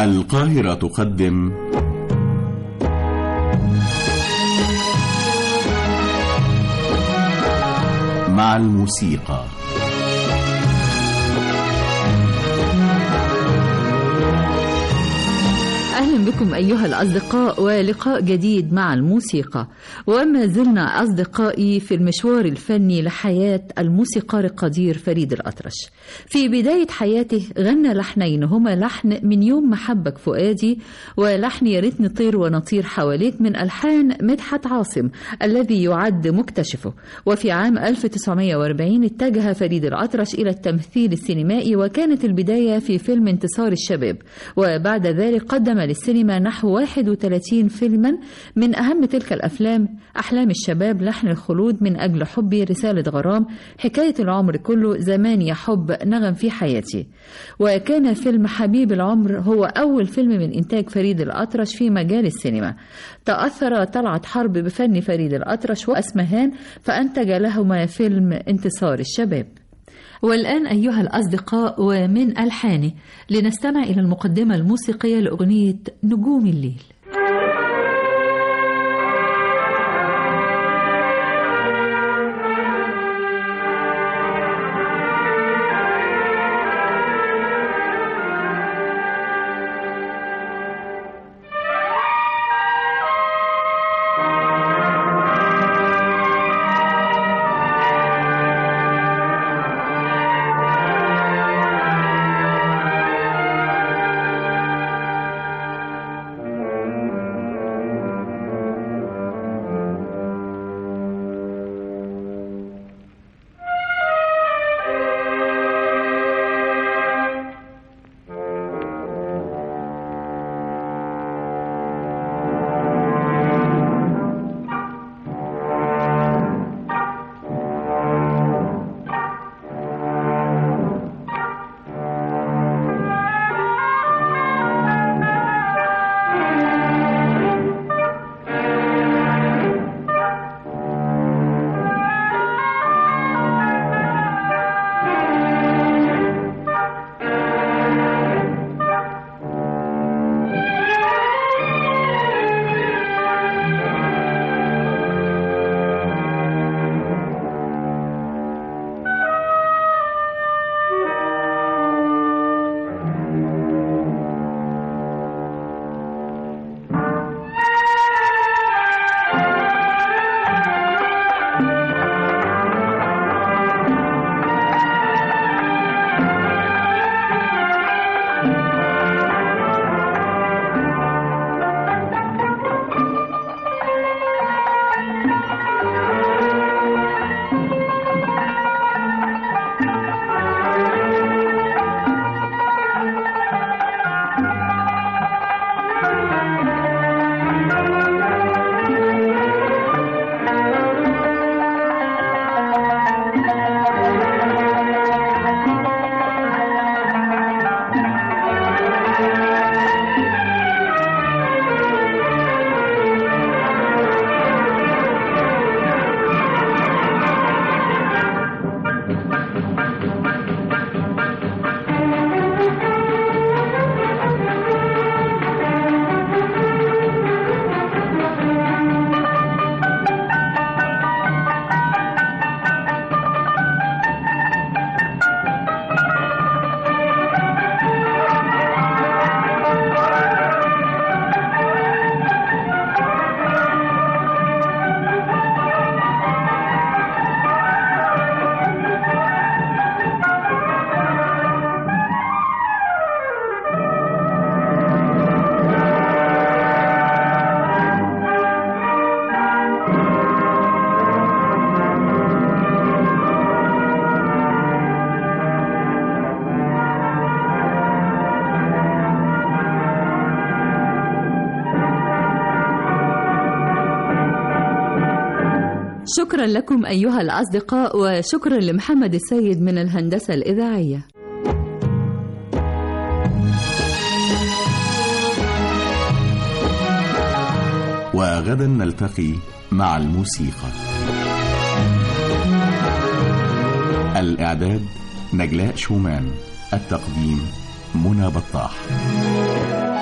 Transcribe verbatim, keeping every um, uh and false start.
القاهرة تقدم مع الموسيقى. أهلا بكم أيها الأصدقاء ولقاء جديد مع الموسيقى. وما زلنا أصدقائي في المشوار الفني لحياة الموسيقار القدير فريد الأطرش. في بداية حياته غنى لحنين هما لحن من يوم محبك فؤادي ولحن يا ريت نطير ونطير حواليك من ألحان مدحت عاصم الذي يعد مكتشفه. وفي عام ألف وتسعمائة وأربعين اتجه فريد الأطرش إلى التمثيل السينمائي، وكانت البداية في فيلم انتصار الشباب، وبعد ذلك قدم للسينما نحو واحد وثلاثين فيلما. من أهم تلك الأفلام أحلام الشباب، لحن الخلود، من أجل حبي، رسالة غرام، حكاية العمر كله، زمان يا حب، نغم في حياتي. وكان فيلم حبيب العمر هو أول فيلم من إنتاج فريد الأطرش في مجال السينما. تأثر طلعت حرب بفن فريد الأطرش وأسمهان فأنتج لهما فيلم انتصار الشباب. والآن أيها الأصدقاء ومن ألحانه لنستمع إلى المقدمة الموسيقية لأغنية نجوم الليل. شكرا لكم أيها الأصدقاء، وشكرا لمحمد السيد من الهندسة الإذاعية. وغدا نلتقي مع الموسيقى. الإعداد نجلاء شومان، التقديم منى بطاح.